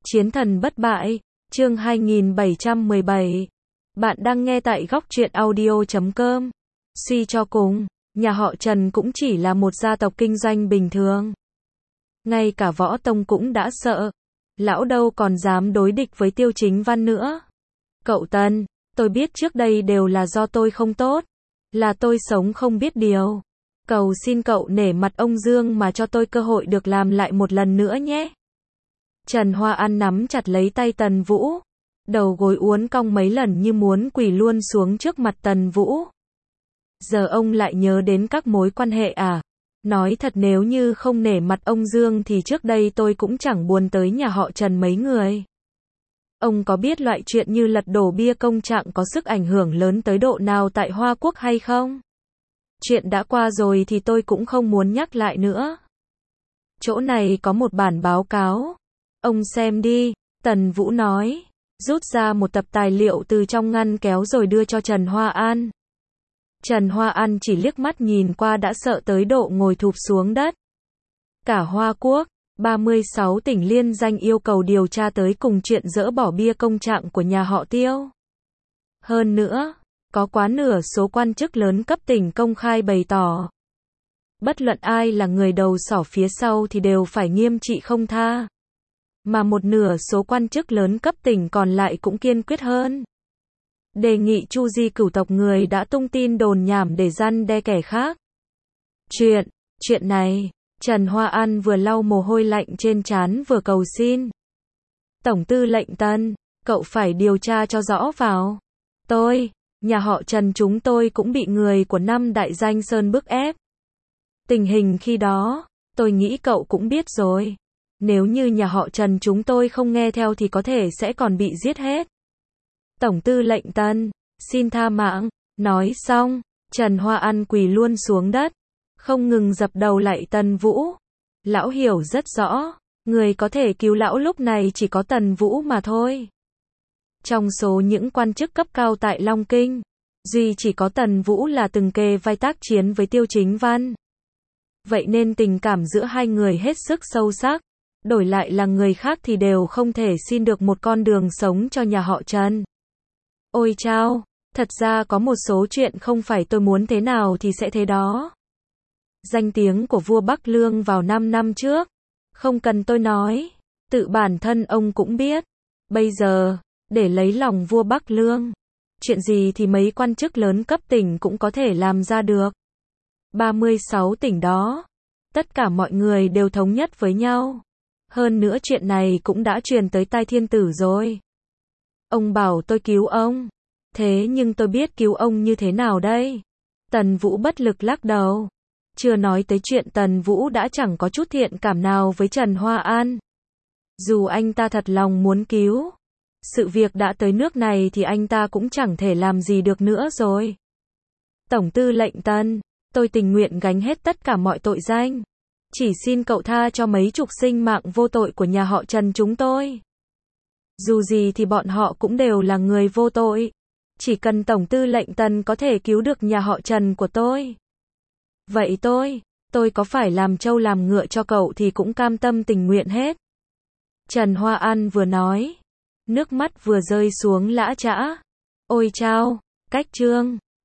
Chiến thần bất bại, chương 2717. Bạn đang nghe tại góc truyện audio.com. Suy cho cùng, nhà họ Trần cũng chỉ là một gia tộc kinh doanh bình thường. Ngay cả Võ Tông cũng đã sợ. Lão đâu còn dám đối địch với Tiêu Chính Văn nữa. Cậu Tần, tôi biết trước đây đều là do tôi không tốt. Là tôi sống không biết điều. Cầu xin cậu nể mặt ông Dương mà cho tôi cơ hội được làm lại một lần nữa nhé. Trần Hoa An nắm chặt lấy tay Tần Vũ. Đầu gối uốn cong mấy lần như muốn quỳ luôn xuống trước mặt Tần Vũ. Giờ ông lại nhớ đến các mối quan hệ à? Nói thật nếu như không nể mặt ông Dương thì trước đây tôi cũng chẳng buồn tới nhà họ Trần mấy người. Ông có biết loại chuyện như lật đổ bia công trạng có sức ảnh hưởng lớn tới độ nào tại Hoa Quốc hay không? Chuyện đã qua rồi thì tôi cũng không muốn nhắc lại nữa. Chỗ này có một bản báo cáo. Ông xem đi, Tần Vũ nói. Rút ra một tập tài liệu từ trong ngăn kéo rồi đưa cho Trần Hoa An. Trần Hoa An chỉ liếc mắt nhìn qua đã sợ tới độ ngồi thụp xuống đất. Cả Hoa Quốc, 36 tỉnh liên danh yêu cầu điều tra tới cùng chuyện dỡ bỏ bia công trạng của nhà họ Tiêu. Hơn nữa, có quá nửa số quan chức lớn cấp tỉnh công khai bày tỏ. Bất luận ai là người đầu sỏ phía sau thì đều phải nghiêm trị không tha. Mà một nửa số quan chức lớn cấp tỉnh còn lại cũng kiên quyết hơn. Đề nghị Chu Di cửu tộc người đã tung tin đồn nhảm để răn đe kẻ khác. Chuyện này, Trần Hoa An vừa lau mồ hôi lạnh trên trán vừa cầu xin. Tổng tư lệnh Tần, cậu phải điều tra cho rõ vào. Nhà họ Trần chúng tôi cũng bị người của năm đại danh sơn bức ép. Tình hình khi đó, tôi nghĩ cậu cũng biết rồi. Nếu như nhà họ Trần chúng tôi không nghe theo thì có thể sẽ còn bị giết hết. Tổng tư lệnh Tần, xin tha mạng. Nói xong, Trần Hoa An quỳ luôn xuống đất, không ngừng dập đầu lạy Tần Vũ. Lão hiểu rất rõ, người có thể cứu lão lúc này chỉ có Tần Vũ mà thôi. Trong số những quan chức cấp cao tại Long Kinh, duy chỉ có Tần Vũ là từng kề vai tác chiến với Tiêu Chính Văn. Vậy nên tình cảm giữa hai người hết sức sâu sắc. Đổi lại là người khác thì đều không thể xin được một con đường sống cho nhà họ Trần. Ôi chao, thật ra có một số chuyện không phải tôi muốn thế nào thì sẽ thế đó. Danh tiếng của vua Bắc Lương vào 5 năm trước, không cần tôi nói, tự bản thân ông cũng biết. Bây giờ, để lấy lòng vua Bắc Lương, chuyện gì thì mấy quan chức lớn cấp tỉnh cũng có thể làm ra được. 36 tỉnh đó, tất cả mọi người đều thống nhất với nhau. Hơn nữa chuyện này cũng đã truyền tới tai thiên tử rồi. Ông bảo tôi cứu ông. Thế nhưng tôi biết cứu ông như thế nào đây? Tần Vũ bất lực lắc đầu. Chưa nói tới chuyện Tần Vũ đã chẳng có chút thiện cảm nào với Trần Hoa An. Dù anh ta thật lòng muốn cứu, sự việc đã tới nước này thì anh ta cũng chẳng thể làm gì được nữa rồi. Tổng tư lệnh Tần, tôi tình nguyện gánh hết tất cả mọi tội danh. Chỉ xin cậu tha cho mấy chục sinh mạng vô tội của nhà họ Trần chúng tôi. Dù gì thì bọn họ cũng đều là người vô tội. Chỉ cần Tổng tư lệnh Tần có thể cứu được nhà họ Trần của tôi. Vậy tôi có phải làm trâu làm ngựa cho cậu thì cũng cam tâm tình nguyện hết. Trần Hoa An vừa nói, nước mắt vừa rơi xuống lã chã. Ôi chao, cách chương.